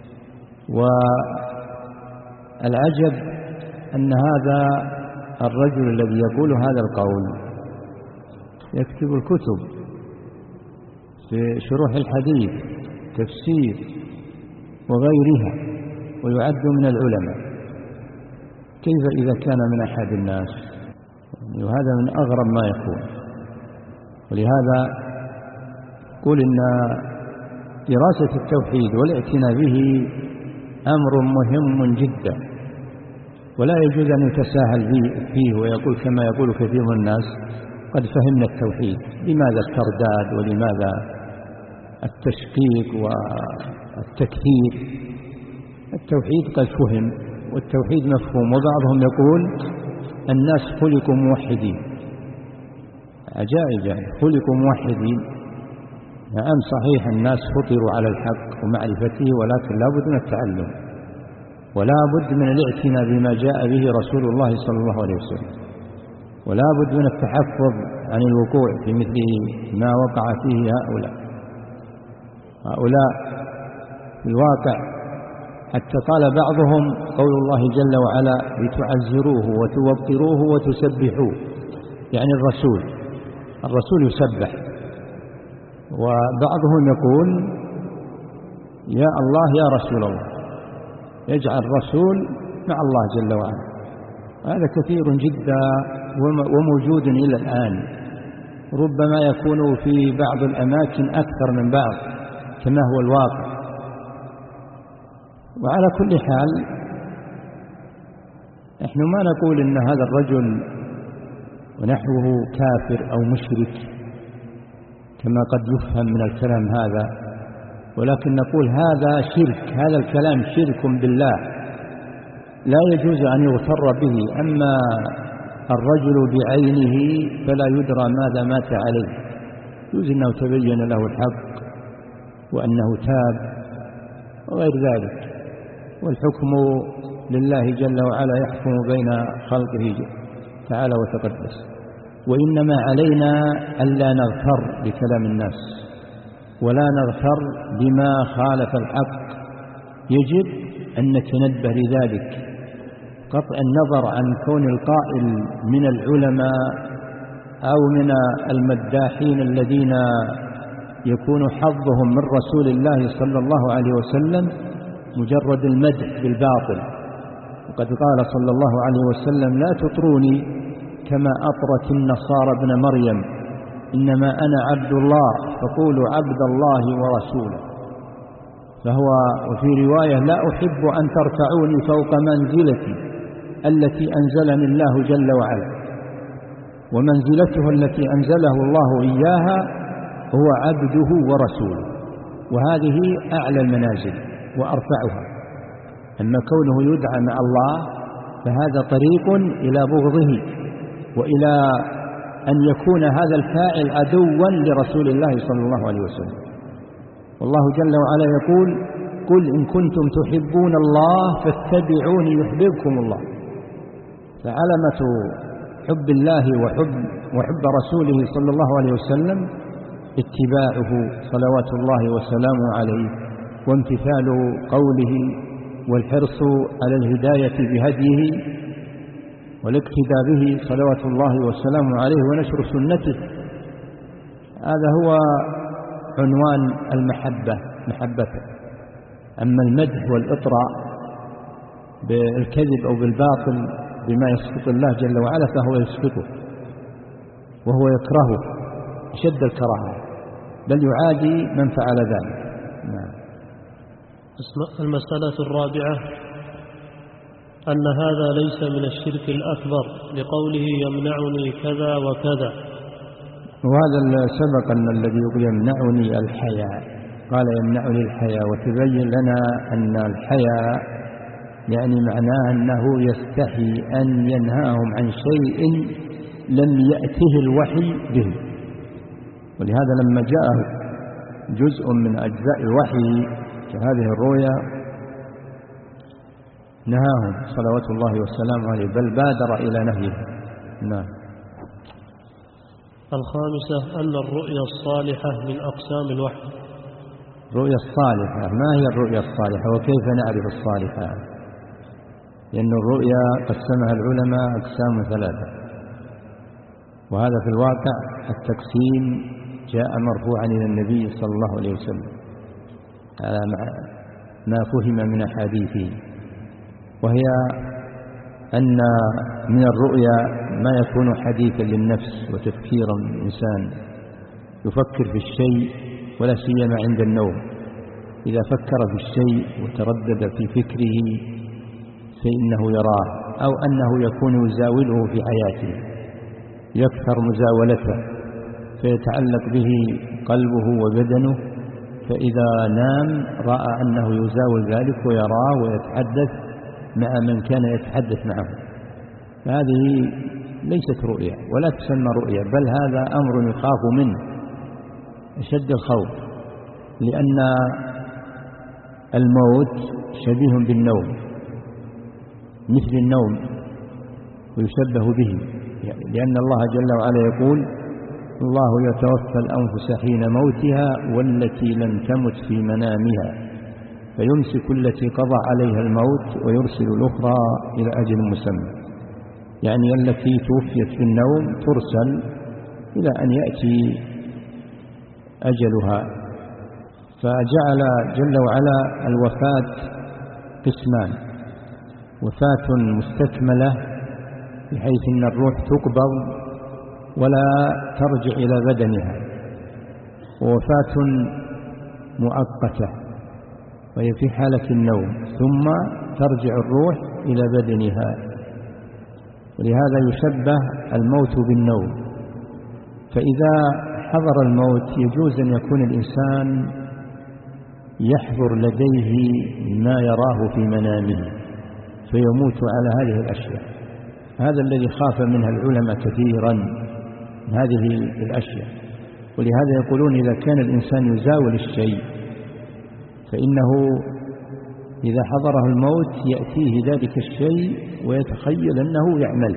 والعجب أن هذا الرجل الذي يقول هذا القول يكتب الكتب في شروح الحديث، تفسير وغيرها، ويعد من العلماء. كيف إذا كان من أحد الناس؟ وهذا من أغرب ما يكون. ولهذا قل إن دراسة التوحيد والاعتناء به أمر مهم جدا، ولا يجوز أن يتساهل فيه ويقول كما يقول كثير من الناس: قد فهمنا التوحيد. لماذا الترداد ولماذا التشقيق والتكثير؟ التوحيد قد فهم والتوحيد مفهوم. وبعضهم يقول: الناس خلقوا موحدين. عجائب، يعني خلقوا موحدين. نعم صحيح، الناس فطروا على الحق ومعرفته، ولكن لا بد من التعلم ولا بد من الاعتناء بما جاء به رسول الله صلى الله عليه وسلم، ولا بد من التحفظ عن الوقوع في مثل ما وقع فيه هؤلاء هؤلاء في الواقع. حتى قال بعضهم: قول الله جل وعلا: لتعزروه وتوقروه وتسبحوه، يعني الرسول الرسول يسبح. وبعضهم يقول: يا الله يا رسول الله، يجعل الرسول مع الله جل وعلا. هذا كثير جدا وموجود إلى الآن، ربما يكون في بعض الأماكن أكثر من بعض كما هو الواقع. وعلى كل حال نحن ما نقول إن هذا الرجل ونحوه كافر أو مشرك كما قد يفهم من الكلام هذا، ولكن نقول هذا شرك، هذا الكلام شرك بالله لا يجوز أن يغتر به. أما الرجل بعينه فلا يدرى ماذا مات عليه، يجوز أنه تبين له الحق وأنه تاب وغير ذلك، والحكم لله جل وعلا يحكم بين خلقه تعالى وتقدس. وإنما علينا ألا نغتر بكلام الناس ولا نغتر بما خالف الحق، يجب أن نتنبه لذلك. قطع النظر عن كون القائل من العلماء أو من المداحين الذين يكون حظهم من رسول الله صلى الله عليه وسلم مجرد المدح بالباطل. وقد قال صلى الله عليه وسلم: لا تطروني كما أطرت النصارى ابن مريم، إنما أنا عبد الله فقولوا عبد الله ورسوله. فهو وفي رواية: لا أحب أن ترفعوني فوق منزلتي التي أنزلني الله جل وعلا. ومنزلته التي أنزله الله إياها هو عبده ورسوله، وهذه أعلى المنازل وأرفعها. أما كونه يدعى مع الله فهذا طريق إلى بغضه وإلى أن يكون هذا الفاعل عدوا لرسول الله صلى الله عليه وسلم. والله جل وعلا يقول: قل إن كنتم تحبون الله فاتبعوني يحببكم الله. فعلامة حب الله وحب, وحب رسوله صلى الله عليه وسلم اتباعه صلوات الله وسلامه عليه، وامتثال قوله، والحرص على الهداية بهديه والاقتداء به صلوات الله وسلامه عليه، ونشر سنته. هذا هو عنوان المحبة، محبته. أما المدح والإطراء بالكذب أو بالباطل بما يسخط الله جل وعلا فهو يسخطه وهو يكرهه شد الكراهة، بل يعادي من فعل ذلك. نعم. المسألة الرابعة أن هذا ليس من الشرك الأكبر لقوله يمنعني كذا وكذا. وهذا سبق أن الذي يقول يمنعني الحياء قال يمنعني الحياء، وتبين لنا أن الحياء يعني معناه أنه يستحي أن ينهاهم عن شيء لم يأته الوحي به. ولهذا لما جاء جزء من أجزاء الوحي كهذه الرؤيا نهاهم صلوات الله والسلام عليه، بل بادر إلى نهيه. نعم. الخامسة أن الرؤيا الصالحة من أقسام الوحي. الرؤيا الصالحة، ما هي الرؤيا الصالحة وكيف نعرف الصالحة؟ لأن الرؤيا قسمها العلماء أقسام ثلاثة، وهذا في الواقع التقسيم جاء مرفوعا إلى النبي صلى الله عليه وسلم على ما فهم من أحاديثه، وهي أن من الرؤيا ما يكون حديثا للنفس وتفكيرا الإنسان، يفكر في الشيء ولا سيما عند النوم، إذا فكر في الشيء وتردد في فكره فإنه يراه، أو أنه يكون يزاوله في حياته يكثر مزاولته فيتعلق به قلبه وبدنه، فإذا نام رأى أنه يزاول ذلك ويراه ويتحدث مع من كان يتحدث معه. فهذه ليست رؤيا ولا تسمى رؤيا، بل هذا أمر يخاف منه أشد الخوف، لأن الموت شبيه بالنوم مثل النوم ويشبه به، لأن الله جل وعلا يقول الله يتوفى الأنفس حين موتها والتي لم تمت في منامها فيمسك التي قضى عليها الموت ويرسل الأخرى إلى أجل مسمى، يعني التي توفيت في النوم ترسل إلى أن يأتي أجلها. فجعل جل وعلا الوفاة قسمان: وفاة مستكملة بحيث أن الروح تقبض ولا ترجع إلى بدنها، ووفاة مؤقتة وهي في حالة النوم ثم ترجع الروح إلى بدنها، ولهذا يشبه الموت بالنوم. فإذا حضر الموت يجوز أن يكون الإنسان يحضر لديه ما يراه في منامه فيموت على هذه الأشياء. هذا الذي خاف منها العلماء كثيرا من هذه الأشياء، ولهذا يقولون إذا كان الإنسان يزاول الشيء فإنه إذا حضره الموت يأتيه ذلك الشيء ويتخيل أنه يعمل،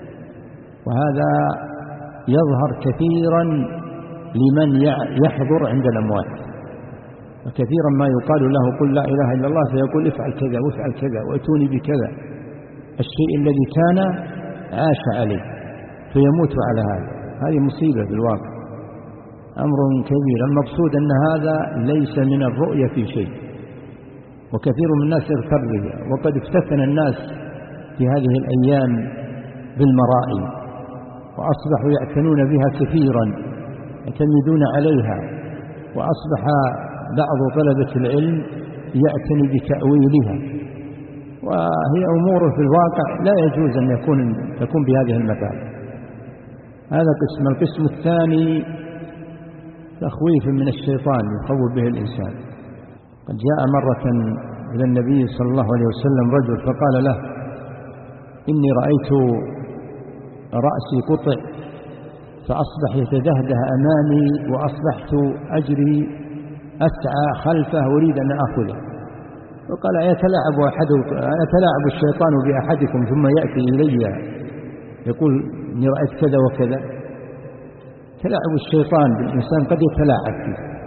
وهذا يظهر كثيرا لمن يحضر عند الأموات. وكثيرا ما يقال له قل لا إله إلا الله فيقول افعل كذا وافعل كذا واتوني بكذا، الشيء الذي كان عاش عليه فيموت على هذا. هذه مصيبة بالواقع، أمر كبير. المقصود أن هذا ليس من الرؤية في شيء، وكثير من الناس يغتر بها، وقد افتتن الناس في هذه الأيام بالمرائي وأصبحوا يعتنون بها كثيرا يعتمدون عليها، وأصبح بعض طلبة العلم يعتني بتأويلها، وهي أمور في الواقع لا يجوز أن يكون تكون بهذه المثال. هذا قسم. القسم الثاني تخويف من الشيطان يخوف به الإنسان. قد جاء مرة إلى النبي صلى الله عليه وسلم رجل فقال له إني رأيت رأسي قطع فأصبح يتدهده أمامي وأصبحت أجري أسعى خلفه أريد أن أخذه، وقال أيتلاعب أحد أيتلاعب الشيطان بأحدكم ثم يأتي إلي يقول إني رأيت كذا وكذا. تلاعب الشيطان بالإنسان قد يتلاعب فيه،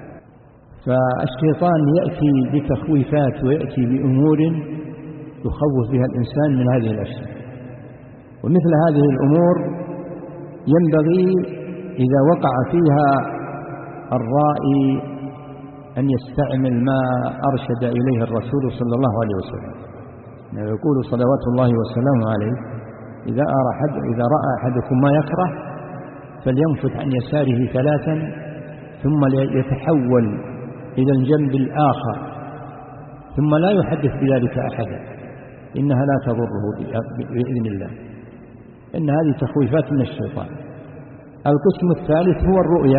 فالشيطان يأتي بتخويفات ويأتي بأمور يخوف بها الإنسان من هذه الأشياء. ومثل هذه الأمور ينبغي إذا وقع فيها الرائي أن يستعمل ما أرشد إليه الرسول صلى الله عليه وسلم. يقول صلوات الله وسلامه عليه إذا أرى إذا رأى أحدكم ما يكره فلينفث عن يساره ثلاثا ثم يتحول إلى الجنب الآخر ثم لا يحدث بذلك أحدا إنها لا تضره بإذن الله، إن هذه تخويفات من الشيطان. القسم الثالث هو الرؤيا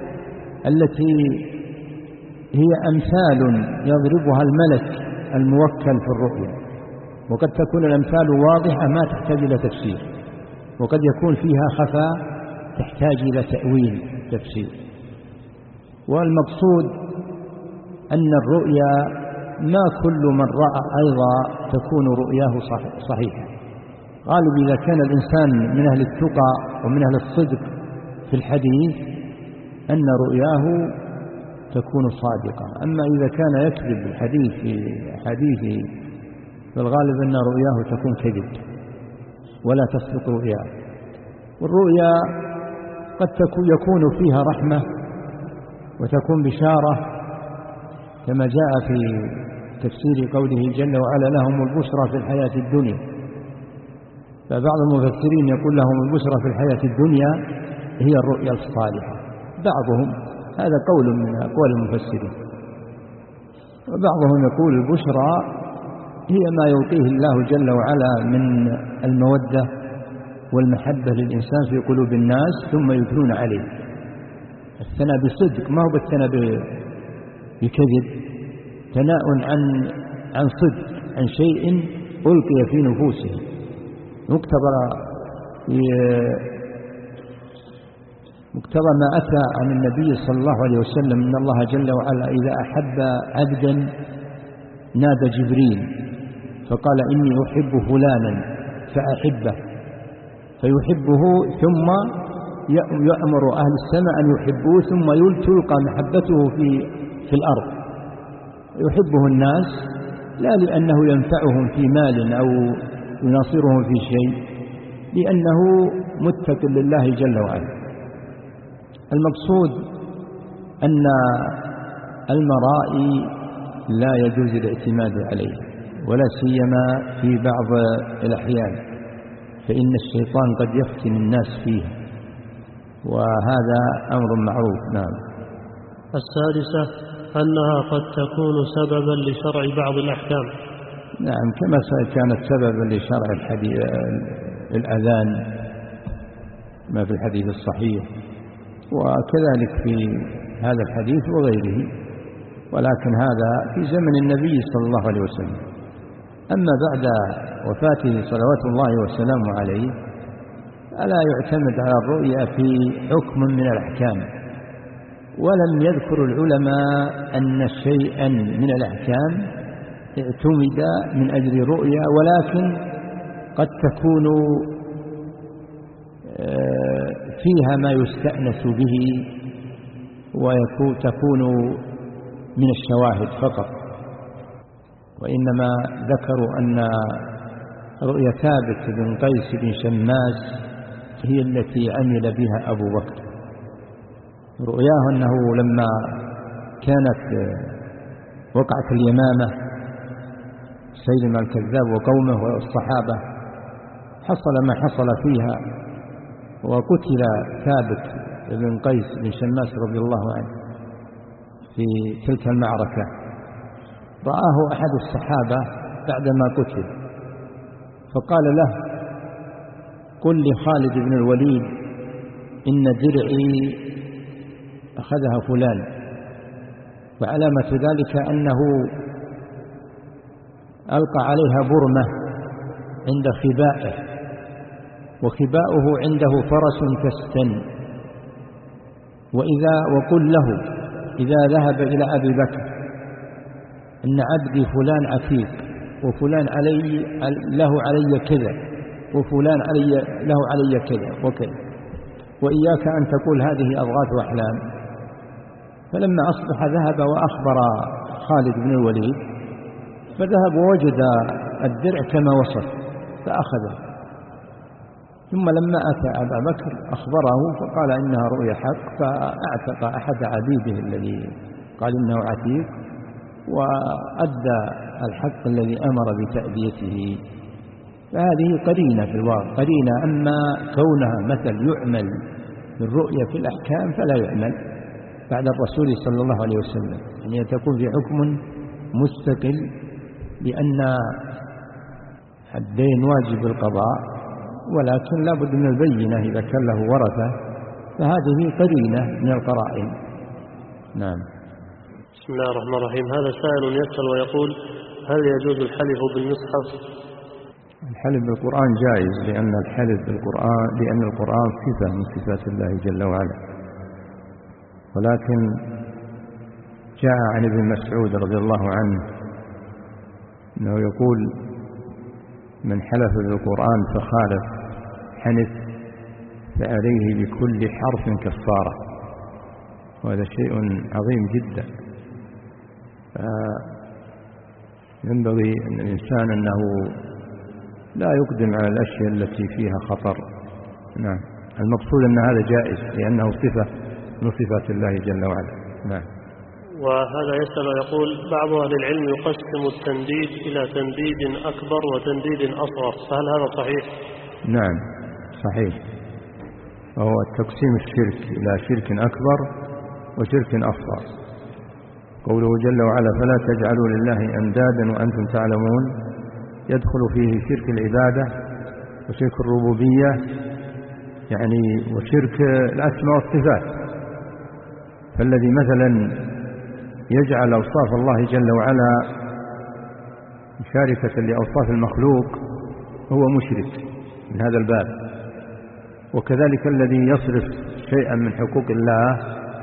التي هي أمثال يضربها الملك الموكل في الرؤيا، وقد تكون الأمثال واضحة ما تحتاج إلى تفسير، وقد يكون فيها خفاء تحتاج إلى تأويل تفسير. والمقصود أن الرؤيا ما كل من رأى أيضا تكون رؤياه صحيحة. غالب إذا كان الإنسان من أهل التقى ومن أهل الصدق في الحديث أن رؤياه تكون صادقة. أما إذا كان يكذب الحديث في حديثه فالغالب أن رؤياه تكون كذب ولا تصدق رؤياه. والرؤيا قد يكون فيها رحمة وتكون بشارة كما جاء في تفسير قوله جل وعلا لهم البشرى في الحياة الدنيا. فبعض المفسرين يقول لهم البشرى في الحياة الدنيا هي الرؤيا الصالحة، بعضهم هذا قول من أقوال المفسرين، وبعضهم يقول البشرى هي ما يلقيه الله جل وعلا من المودة والمحبة للإنسان في قلوب الناس ثم يثنون عليه. الثناء بصدق ما هو بالثناء بكذب، ثناء عن عن صدق عن شيء ألقي في نفوسهم. مقتضى مقتضى ما أتى عن النبي صلى الله عليه وسلم إن الله جل وعلا إذا أحب عبدا نادى جبريل فقال إني أحب فلانا فأحبه فيحبه ثم يأمر أهل السماء أن يحبوه ثم تلقى محبته في في الأرض. يحبه الناس لا لأنه ينفعهم في مال أو يناصرهم في شيء، لأنه متق لله جل وعلا. المقصود أن المرائي لا يجوز الاعتماد عليه ولا سيما في بعض الأحيان، فإن الشيطان قد يفتن الناس فيه، وهذا أمر معروف. نعم. السادسة أنها قد تكون سببا لشرع بعض الأحكام. نعم، كما كانت سببا لشرع الحديث الأذان ما في الحديث الصحيح، وكذلك في هذا الحديث وغيره، ولكن هذا في زمن النبي صلى الله عليه وسلم. أما بعد وفاته صلوات الله وسلامه عليه ألا يعتمد على الرؤيا في حكم من الأحكام، ولم يذكر العلماء أن شيئا من الأحكام اعتمد من أجل رؤيا، ولكن قد تكون فيها ما يستأنس به وتكون من الشواهد فقط. وإنما ذكروا أن رؤيا ثابت بن قيس بن شماس هي التي عمل بها أبو بكر. رؤياه أنه لما كانت وقعت اليمامة سيلم الكذاب وقومه والصحابة حصل ما حصل فيها وقتل ثابت بن قيس بن شماس رضي الله عنه في تلك المعركة. رآه أحد الصحابة بعدما قتل فقال له قل لخالد بن الوليد إن درعي أخذها فلان، وعلامة ذلك أنه ألقى عليها برمة عند خبائه، وخباؤه عنده فرس كستن. وإذا وقل له إذا ذهب إلى أبي بكر إن عبدي فلان عتيق وفلان علي له علي كذا وفلان علي له علي كذا وكذا، وإياك أن تقول هذه أضغاث أحلام. فلما أصبح ذهب وأخبر خالد بن الوليد، فذهب ووجد الدرع كما وصف فأخذه. ثم لما أتى أبا بكر أخبره فقال إنها رؤيا حق، فأعتق أحد عبيده الذي قال إنه عتيق، وأدى الحق الذي أمر بتأديته. فهذه قرينة في الواقع، قرينة. أما كونها مثل يعمل بالرؤيا في الأحكام فلا يعمل بعد الرسول صلى الله عليه وسلم، يعني تكون في حكم مستقل بأن الدين واجب القضاء، ولكن لا بد من البينة إذا كان له ورثة، فهذه قرينة من القرائن. نعم. بسم الله الرحمن الرحيم. هذا سائل يسأل ويقول: هل يجوز الحلف بالمصحف؟ الحلف بالقرآن جائز، لأن الحلف بالقرآن لأن القرآن صفة من صفات الله جل وعلا. ولكن جاء عن ابن مسعود رضي الله عنه أنه يقول: من حلف بالقرآن فخالف حنث فعليه بكل حرف كفارة. وهذا شيء عظيم جدا. فينبغي أن الإنسان أنه لا يقدم على الأشياء التي فيها خطر. نعم. المقصود أن هذا جائز لأنه صفة من صفات الله جل وعلا. نعم. وهذا يسأل ويقول: بعض أهل العلم يقسم التنديد إلى تنديد أكبر وتنديد أصغر، فهل هذا صحيح؟ نعم صحيح، وهو تقسيم الشرك إلى شرك أكبر وشرك أصغر. قوله جل وعلا: فلا تجعلوا لله أندادا وأنتم تعلمون، يدخل فيه شرك العبادة وشرك الربوبية، يعني وشرك الأسماء والصفات. فالذي مثلا يجعل أوصاف الله جل وعلا مشاركة لأوصاف المخلوق هو مشرك من هذا الباب. وكذلك الذي يصرف شيئا من حقوق الله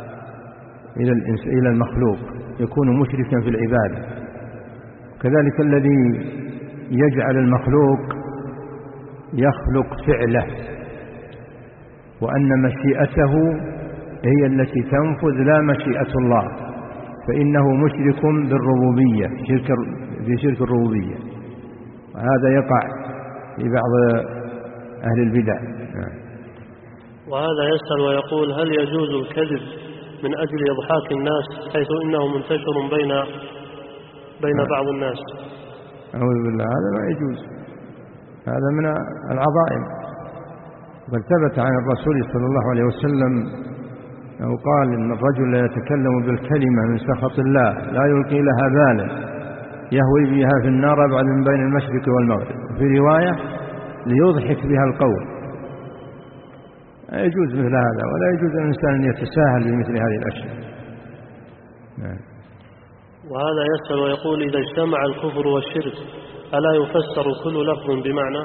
إلى المخلوق يكون مشركا في العبادة. كذلك الذي يجعل المخلوق يخلق فعله وأن مشيئته هي التي تنفذ لا مشيئة الله، فإنه مشرك بالربوبية، شرك في شرك الربوبية. وهذا يقع في بعض أهل البدع. وهذا يسأل ويقول: هل يجوز الكذب من أجل إضحاك الناس، حيث إنه منتشر بين بين بعض الناس؟ أعوذ بالله، هذا ما يجوز، هذا من العظائم. بل ثبت عن الرسول صلى الله عليه وسلم أنه قال: إن الرجل لا يتكلم بالكلمة من سخط الله لا يلقي لها بالا يهوي بها في النار أبعد من بين المشرق والمغرب. في رواية: ليضحك بها القوم. لا يجوز مثل هذا، ولا يجوز الإنسان أن يتساهل بمثل هذه الأشياء. نعم. وهذا يسأل ويقول: إذا اجتمع الكفر والشرك ألا يفسر كل لفظ بمعنى؟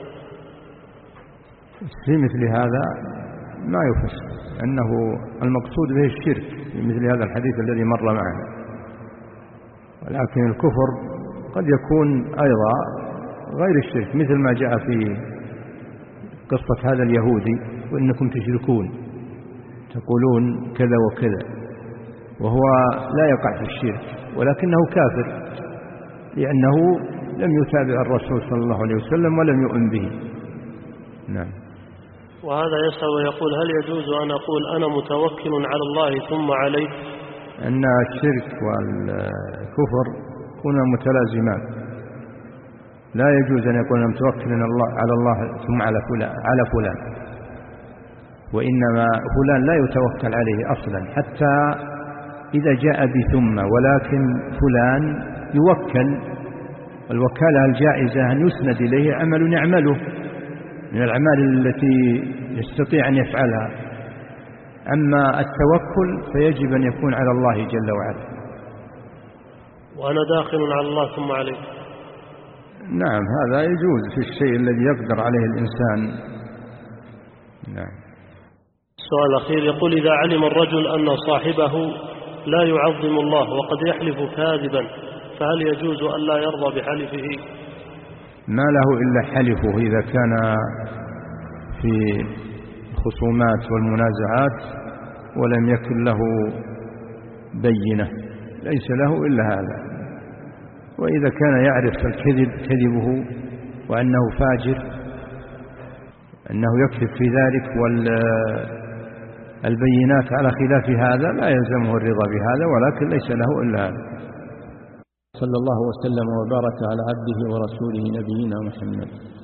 في مثل هذا ما يفسر، أنه المقصود به الشرك في مثل هذا الحديث الذي مر معنا. ولكن الكفر قد يكون أيضا غير الشرك، مثل ما جاء في قصة هذا اليهودي: وإنكم تشركون تقولون كذا وكذا، وهو لا يقع في الشرك ولكنه كافر لأنه لم يتابع الرسول صلى الله عليه وسلم ولم يؤمن به. نعم. وهذا يسأل ويقول: هل يجوز أن أقول أنا متوكل على الله ثم عليه؟ أن الشرك والكفر كنا متلازمان، لا يجوز أن يكون متوكلا على الله ثم على فلان على فلان وإنما فلان لا يتوكل عليه أصلا حتى إذا جاء بثم، ولكن فلان يوكل. الوكالة الجائزة أن يسند إليه عمل يعمله من الأعمال التي يستطيع أن يفعلها. أما التوكل فيجب أن يكون على الله جل وعلا. وأنا داخل على الله ثم عليه. نعم، هذا يجوز في الشيء الذي يقدر عليه الإنسان. نعم. السؤال الأخير يقول: إذا علم الرجل أن صاحبه لا يعظم الله وقد يحلف كاذبا، فهل يجوز أن لا يرضى بحلفه؟ ما له إلا حلفه إذا كان في خصومات والمنازعات ولم يكن له بينة ليس له إلا هذا. وإذا كان يعرف الكذب كذبه وأنه فاجر أنه يكذب في ذلك والبينات على خلاف هذا لا يلزمه الرضا بهذا، ولكن ليس له إلا هذا. صلى الله وسلم وبارك على عبده ورسوله نبينا محمد